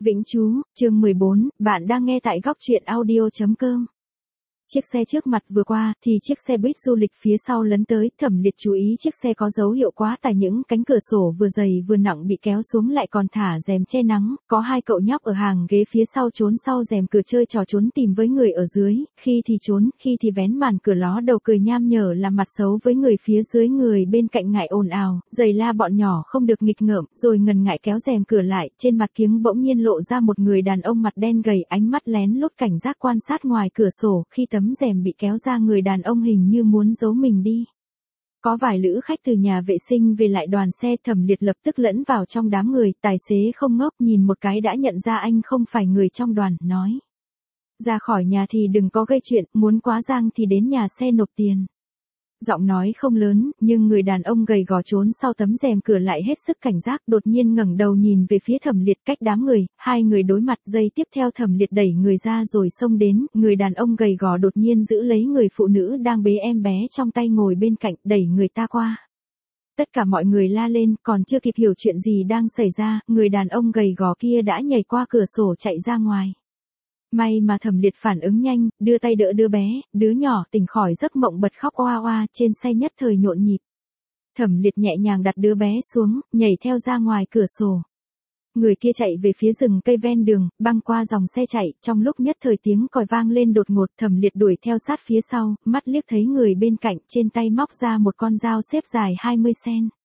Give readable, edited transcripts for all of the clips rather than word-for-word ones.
Vĩnh Chú, chương 14, bạn đang nghe tại góc truyện audio.com. Chiếc xe trước mặt vừa qua, thì chiếc xe buýt du lịch phía sau lấn tới, Thẩm Liệt chú ý chiếc xe có dấu hiệu quá tải, những cánh cửa sổ vừa dày vừa nặng bị kéo xuống lại còn thả rèm che nắng, có hai cậu nhóc ở hàng ghế phía sau trốn sau rèm cửa chơi trò trốn tìm với người ở dưới, khi thì trốn, khi thì vén màn cửa ló đầu cười nham nhở làm mặt xấu với người phía dưới, người bên cạnh ngại ồn ào, giày la bọn nhỏ không được nghịch ngợm, rồi ngần ngại kéo rèm cửa lại, trên mặt kiếng bỗng nhiên lộ ra một người đàn ông mặt đen gầy, ánh mắt lén lút cảnh giác quan sát ngoài cửa sổ, khi tấm rèm bị kéo ra người đàn ông hình như muốn giấu mình đi. Có vài lữ khách từ nhà vệ sinh về lại đoàn xe, Thẩm Liệt lập tức lẫn vào trong đám người, tài xế không ngốc, nhìn một cái đã nhận ra anh không phải người trong đoàn, nói. Ra khỏi nhà thì đừng có gây chuyện, muốn quá giang thì đến nhà xe nộp tiền. Giọng nói không lớn, nhưng người đàn ông gầy gò trốn sau tấm rèm cửa lại hết sức cảnh giác, đột nhiên ngẩng đầu nhìn về phía Thẩm Liệt, cách đám người, hai người đối mặt, giây tiếp theo Thẩm Liệt đẩy người ra rồi xông đến, người đàn ông gầy gò đột nhiên giữ lấy người phụ nữ đang bế em bé trong tay ngồi bên cạnh, đẩy người ta qua. Tất cả mọi người la lên, còn chưa kịp hiểu chuyện gì đang xảy ra, người đàn ông gầy gò kia đã nhảy qua cửa sổ chạy ra ngoài. May mà Thẩm Liệt phản ứng nhanh, đưa tay đỡ đứa bé, đứa nhỏ tỉnh khỏi giấc mộng bật khóc oa oa, trên xe nhất thời nhộn nhịp. Thẩm Liệt nhẹ nhàng đặt đứa bé xuống, nhảy theo ra ngoài cửa sổ. Người kia chạy về phía rừng cây ven đường, băng qua dòng xe chạy, trong lúc nhất thời tiếng còi vang lên đột ngột, Thẩm Liệt đuổi theo sát phía sau, mắt liếc thấy người bên cạnh, trên tay móc ra một con dao xếp dài 20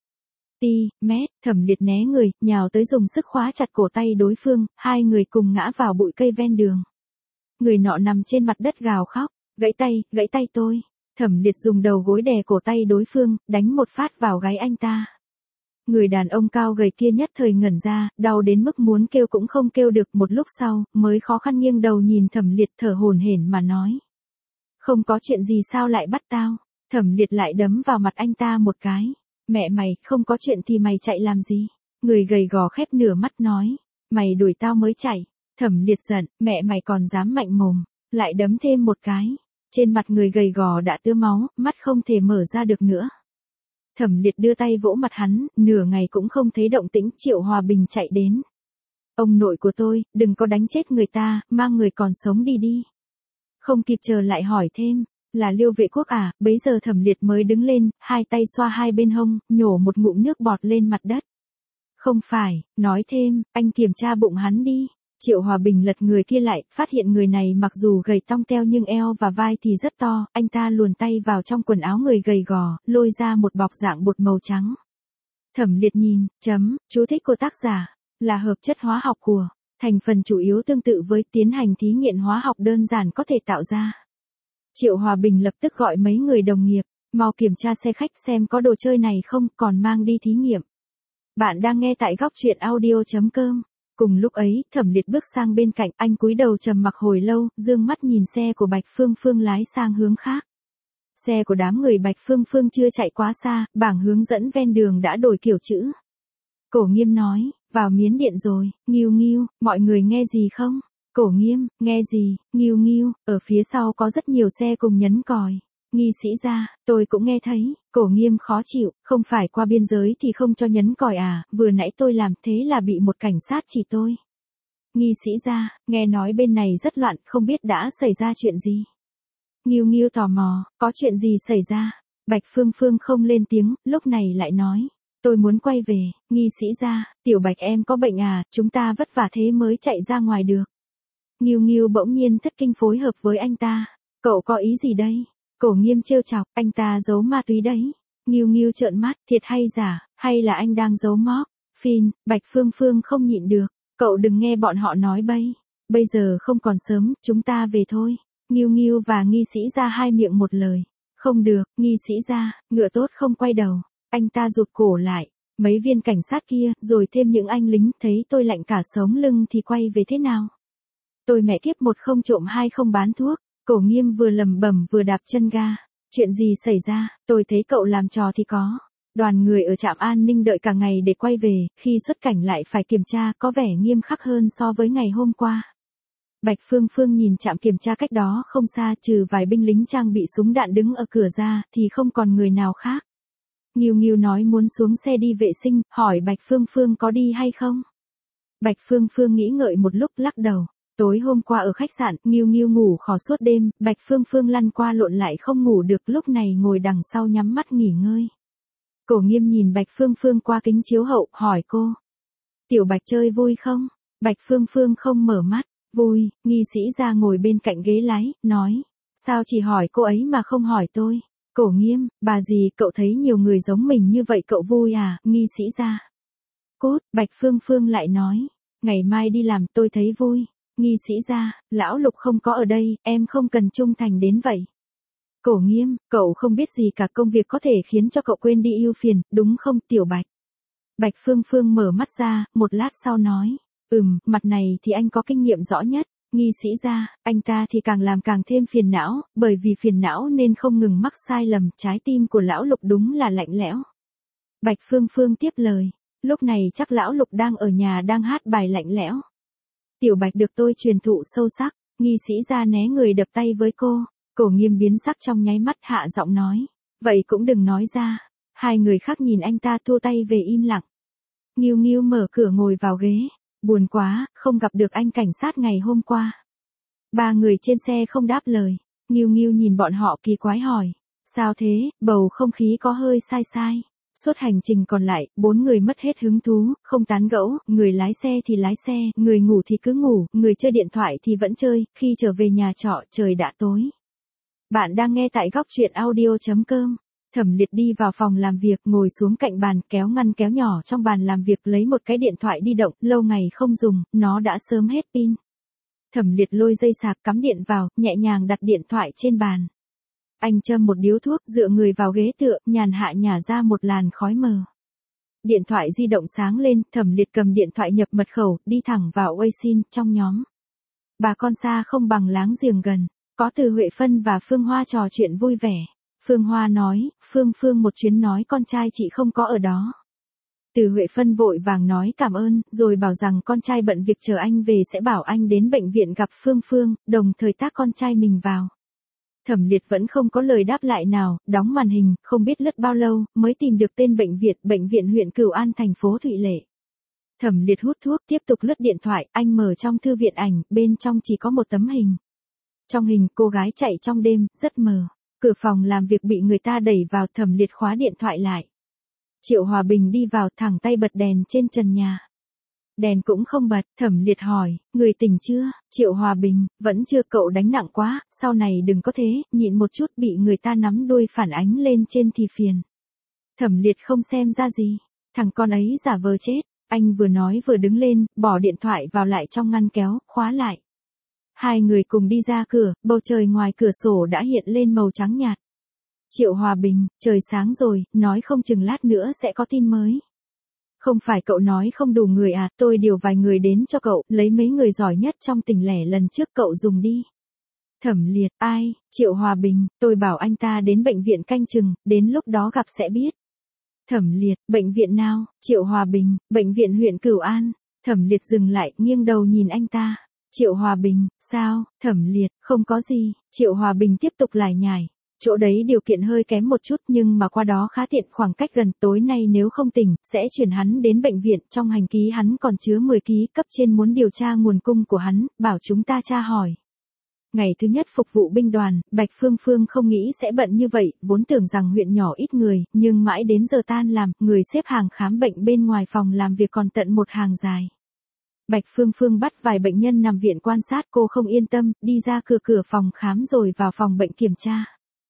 cm, Thẩm Liệt né người, nhào tới dùng sức khóa chặt cổ tay đối phương, hai người cùng ngã vào bụi cây ven đường. Người nọ nằm trên mặt đất gào khóc, gãy tay tôi. Thẩm Liệt dùng đầu gối đè cổ tay đối phương, đánh một phát vào gáy anh ta. Người đàn ông cao gầy kia nhất thời ngẩn ra, đau đến mức muốn kêu cũng không kêu được, một lúc sau, mới khó khăn nghiêng đầu nhìn Thẩm Liệt thở hổn hển mà nói. Không có chuyện gì sao lại bắt tao? Thẩm Liệt lại đấm vào mặt anh ta một cái. Mẹ mày, không có chuyện thì mày chạy làm gì? Người gầy gò khép nửa mắt nói. Mày đuổi tao mới chạy. Thẩm Liệt giận, mẹ mày còn dám mạnh mồm, lại đấm thêm một cái. Trên mặt người gầy gò đã tứa máu, mắt không thể mở ra được nữa. Thẩm Liệt đưa tay vỗ mặt hắn, nửa ngày cũng không thấy động tĩnh, Triệu Hòa Bình chạy đến. Ông nội của tôi, đừng có đánh chết người ta, mang người còn sống đi đi. Không kịp chờ lại hỏi thêm, là Liêu Vệ Quốc à? Bấy giờ Thẩm Liệt mới đứng lên, hai tay xoa hai bên hông, nhổ một ngụm nước bọt lên mặt đất. Không phải, nói thêm, anh kiểm tra bụng hắn đi. Triệu Hòa Bình lật người kia lại, phát hiện người này mặc dù gầy tong teo nhưng eo và vai thì rất to, anh ta luồn tay vào trong quần áo người gầy gò, lôi ra một bọc dạng bột màu trắng. Thẩm Liệt nhìn, chú thích của tác giả, là hợp chất hóa học của, thành phần chủ yếu tương tự với tiến hành thí nghiệm hóa học đơn giản có thể tạo ra. Triệu Hòa Bình lập tức gọi mấy người đồng nghiệp, mau kiểm tra xe khách xem có đồ chơi này không, còn mang đi thí nghiệm. Bạn đang nghe tại góc truyện audio.com. Cùng lúc ấy, Thẩm Liệt bước sang bên cạnh, anh cúi đầu trầm mặc hồi lâu, dương mắt nhìn xe của Bạch Phương Phương lái sang hướng khác. Xe của đám người Bạch Phương Phương chưa chạy quá xa, bảng hướng dẫn ven đường đã đổi kiểu chữ. Cổ Nghiêm nói, vào Miến Điện rồi, Nghiêu Nghiêu, mọi người nghe gì không? Cổ Nghiêm, nghe gì? Nghiêu Nghiêu, ở phía sau có rất nhiều xe cùng nhấn còi. Nghi sĩ ra, tôi cũng nghe thấy. Cổ Nghiêm khó chịu, không phải qua biên giới thì không cho nhấn còi à, vừa nãy tôi làm thế là bị một cảnh sát chỉ tôi. Nghi sĩ ra, nghe nói bên này rất loạn, không biết đã xảy ra chuyện gì. Nghiêu Nghiêu tò mò, có chuyện gì xảy ra? Bạch Phương Phương không lên tiếng, lúc này lại nói. Tôi muốn quay về. Nghi sĩ ra, Tiểu Bạch em có bệnh à, chúng ta vất vả thế mới chạy ra ngoài được. Nghiêu Nghiêu bỗng nhiên thất kinh phối hợp với anh ta. Cậu có ý gì đây? Cổ Nghiêm trêu chọc, anh ta giấu ma túy đấy. Nghiêu Nghiêu trợn mắt, thiệt hay giả, hay là anh đang giấu móc? Phin, Bạch Phương Phương không nhịn được, cậu đừng nghe bọn họ nói bậy. Bây giờ không còn sớm, chúng ta về thôi. Nghiêu Nghiêu và Nghi sĩ ra hai miệng một lời. Không được, Nghi sĩ ra, ngựa tốt không quay đầu. Anh ta rụt cổ lại, mấy viên cảnh sát kia, rồi thêm những anh lính, thấy tôi lạnh cả sống lưng thì quay về thế nào? Tôi mẹ kiếp, một không trộm hai không bán thuốc. Cổ Nghiêm vừa lẩm bẩm vừa đạp chân ga. Chuyện gì xảy ra? Tôi thấy cậu làm trò thì có. Đoàn người ở trạm an ninh đợi cả ngày để quay về, khi xuất cảnh lại phải kiểm tra, có vẻ nghiêm khắc hơn so với ngày hôm qua. Bạch Phương Phương nhìn trạm kiểm tra cách đó không xa, trừ vài binh lính trang bị súng đạn đứng ở cửa ra, thì không còn người nào khác. Nghiêu Nghiêu nói muốn xuống xe đi vệ sinh, hỏi Bạch Phương Phương có đi hay không. Bạch Phương Phương nghĩ ngợi một lúc lắc đầu. Tối hôm qua ở khách sạn, Nghiêu Nghiêu ngủ khò suốt đêm, Bạch Phương Phương lăn qua lộn lại không ngủ được, lúc này ngồi đằng sau nhắm mắt nghỉ ngơi. Cổ Nghiêm nhìn Bạch Phương Phương qua kính chiếu hậu, hỏi cô. Tiểu Bạch chơi vui không? Bạch Phương Phương không mở mắt. Vui, Nghi Sĩ ra ngồi bên cạnh ghế lái, nói. Sao chỉ hỏi cô ấy mà không hỏi tôi? Cổ Nghiêm, bà gì, cậu thấy nhiều người giống mình như vậy cậu vui à? Nghi Sĩ ra. Cốt, Bạch Phương Phương lại nói. Ngày mai đi làm tôi thấy vui. Nghi Sĩ ra, lão Lục không có ở đây, em không cần trung thành đến vậy. Cổ Nghiêm, cậu không biết gì cả, công việc có thể khiến cho cậu quên đi ưu phiền, đúng không Tiểu Bạch? Bạch Phương Phương mở mắt ra, một lát sau nói. Mặt này thì anh có kinh nghiệm rõ nhất. Nghi Sĩ ra, anh ta thì càng làm càng thêm phiền não, bởi vì phiền não nên không ngừng mắc sai lầm, trái tim của lão Lục đúng là lạnh lẽo. Bạch Phương Phương tiếp lời. Lúc này chắc lão Lục đang ở nhà đang hát bài lạnh lẽo. Tiểu Bạch được tôi truyền thụ sâu sắc. Nghi Sĩ ra né người đập tay với cô. Cổ Nghiêm biến sắc trong nháy mắt, hạ giọng nói. Vậy cũng đừng nói ra. Hai người khác nhìn anh ta thua tay về im lặng. Nghiêu Nghiêu mở cửa ngồi vào ghế. Buồn quá, không gặp được anh cảnh sát ngày hôm qua. Ba người trên xe không đáp lời. Nghiêu Nghiêu nhìn bọn họ kỳ quái hỏi. Sao thế, bầu không khí có hơi sai sai. Suốt hành trình còn lại, 4 người mất hết hứng thú, không tán gẫu, người lái xe thì lái xe, người ngủ thì cứ ngủ, người chơi điện thoại thì vẫn chơi, khi trở về nhà trọ trời đã tối. Bạn đang nghe tại góc truyện audio.com. Thẩm Liệt đi vào phòng làm việc, ngồi xuống cạnh bàn, kéo ngăn kéo nhỏ trong bàn làm việc, lấy một cái điện thoại di động, lâu ngày không dùng, nó đã sớm hết pin. Thẩm Liệt lôi dây sạc cắm điện vào, nhẹ nhàng đặt điện thoại trên bàn. Anh châm một điếu thuốc, dựa người vào ghế tựa, nhàn hạ nhả ra một làn khói mờ. Điện thoại di động sáng lên, Thẩm Liệt cầm điện thoại nhập mật khẩu, đi thẳng vào Weixin, trong nhóm. Bà con xa không bằng láng giềng gần, có Từ Huệ Phân và Phương Hoa trò chuyện vui vẻ. Phương Hoa nói, Phương một chuyến nói con trai chị không có ở đó. Từ Huệ Phân vội vàng nói cảm ơn, rồi bảo rằng con trai bận việc chờ anh về sẽ bảo anh đến bệnh viện gặp Phương, đồng thời tác con trai mình vào. Thẩm Liệt vẫn không có lời đáp lại nào, đóng màn hình, không biết lướt bao lâu, mới tìm được tên bệnh viện huyện Cửu An thành phố Thụy Lệ. Thẩm Liệt hút thuốc, tiếp tục lướt điện thoại, anh mở trong thư viện ảnh, bên trong chỉ có một tấm hình. Trong hình, cô gái chạy trong đêm, rất mờ. Cửa phòng làm việc bị người ta đẩy vào, Thẩm Liệt khóa điện thoại lại. Triệu Hòa Bình đi vào, thẳng tay bật đèn trên trần nhà. Đèn cũng không bật, Thẩm Liệt hỏi, người tỉnh chưa? Triệu Hòa Bình, vẫn chưa, cậu đánh nặng quá, sau này đừng có thế, nhịn một chút, bị người ta nắm đuôi phản ánh lên trên thì phiền. Thẩm Liệt không xem ra gì, thằng con ấy giả vờ chết, anh vừa nói vừa đứng lên, bỏ điện thoại vào lại trong ngăn kéo, khóa lại. Hai người cùng đi ra cửa, bầu trời ngoài cửa sổ đã hiện lên màu trắng nhạt. Triệu Hòa Bình, trời sáng rồi, nói không chừng lát nữa sẽ có tin mới. Không phải cậu nói không đủ người à, tôi điều vài người đến cho cậu, lấy mấy người giỏi nhất trong tỉnh lẻ lần trước cậu dùng đi. Thẩm Liệt, ai? Triệu Hòa Bình, tôi bảo anh ta đến bệnh viện canh chừng, đến lúc đó gặp sẽ biết. Thẩm Liệt, bệnh viện nào? Triệu Hòa Bình, bệnh viện huyện Cửu An. Thẩm Liệt dừng lại, nghiêng đầu nhìn anh ta. Triệu Hòa Bình, sao? Thẩm Liệt, không có gì. Triệu Hòa Bình tiếp tục lải nhải. Chỗ đấy điều kiện hơi kém một chút nhưng mà qua đó khá tiện, khoảng cách gần, tối nay nếu không tỉnh, sẽ chuyển hắn đến bệnh viện, trong hành ký hắn còn chứa 10 ký, cấp trên muốn điều tra nguồn cung của hắn, bảo chúng ta tra hỏi. Ngày thứ nhất phục vụ binh đoàn, Bạch Phương không nghĩ sẽ bận như vậy, vốn tưởng rằng huyện nhỏ ít người, nhưng mãi đến giờ tan làm, người xếp hàng khám bệnh bên ngoài phòng làm việc còn tận một hàng dài. Bạch Phương bắt vài bệnh nhân nằm viện quan sát, cô không yên tâm, đi ra cửa phòng khám rồi vào phòng bệnh kiểm tra.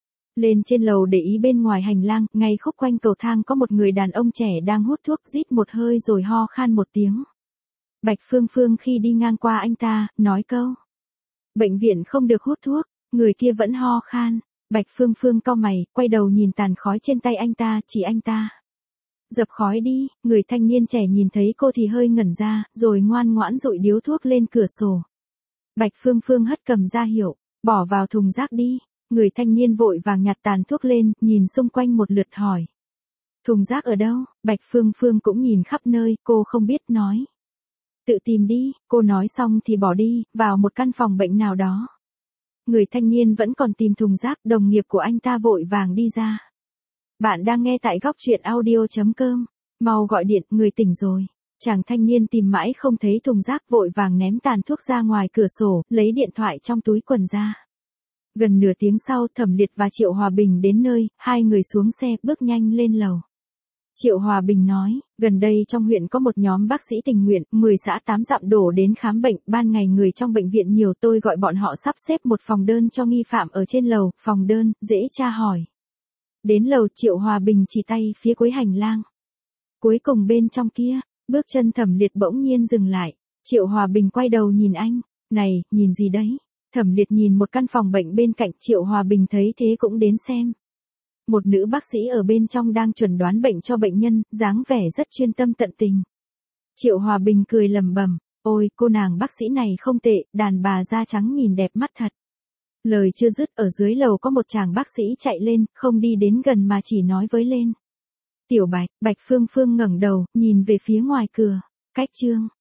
Lên trên lầu để ý bên ngoài hành lang, ngay khúc quanh cầu thang có một người đàn ông trẻ đang hút thuốc, rít một hơi rồi ho khan một tiếng. Bạch Phương khi đi ngang qua anh ta, nói câu. Bệnh viện không được hút thuốc, người kia vẫn ho khan. Bạch Phương cau mày, quay đầu nhìn tàn khói trên tay anh ta, chỉ anh ta. Dập khói đi, người thanh niên trẻ nhìn thấy cô thì hơi ngẩn ra, rồi ngoan ngoãn dụi điếu thuốc lên cửa sổ. Bạch Phương hất cầm ra hiệu, bỏ vào thùng rác đi. Người thanh niên vội vàng nhặt tàn thuốc lên, nhìn xung quanh một lượt hỏi. Thùng rác ở đâu? Bạch Phương cũng nhìn khắp nơi, cô không biết nói. Tự tìm đi, cô nói xong thì bỏ đi, vào một căn phòng bệnh nào đó. Người thanh niên vẫn còn tìm thùng rác, đồng nghiệp của anh ta vội vàng đi ra. Bạn đang nghe tại góc truyện audio.com, mau gọi điện, người tỉnh rồi. Chàng thanh niên tìm mãi không thấy thùng rác, vội vàng ném tàn thuốc ra ngoài cửa sổ, lấy điện thoại trong túi quần ra. Gần nửa tiếng sau, Thẩm Liệt và Triệu Hòa Bình đến nơi, hai người xuống xe, bước nhanh lên lầu. Triệu Hòa Bình nói, gần đây trong huyện có một nhóm bác sĩ tình nguyện, 10 xã 8 dặm đổ đến khám bệnh, ban ngày người trong bệnh viện nhiều, tôi gọi bọn họ sắp xếp một phòng đơn cho nghi phạm ở trên lầu, phòng đơn, dễ tra hỏi. Đến lầu, Triệu Hòa Bình chỉ tay phía cuối hành lang. Cuối cùng bên trong kia, bước chân Thẩm Liệt bỗng nhiên dừng lại. Triệu Hòa Bình quay đầu nhìn anh, này, nhìn gì đấy? Thẩm Liệt nhìn một căn phòng bệnh bên cạnh, Triệu Hòa Bình thấy thế cũng đến xem. Một nữ bác sĩ ở bên trong đang chẩn đoán bệnh cho bệnh nhân, dáng vẻ rất chuyên tâm tận tình. Triệu Hòa Bình cười lẩm bẩm, ôi, cô nàng bác sĩ này không tệ, đàn bà da trắng nhìn đẹp mắt thật. Lời chưa dứt, ở dưới lầu có một chàng bác sĩ chạy lên, không đi đến gần mà chỉ nói với lên. Tiểu Bạch, Bạch Phương Phương ngẩng đầu, nhìn về phía ngoài cửa. Cách chương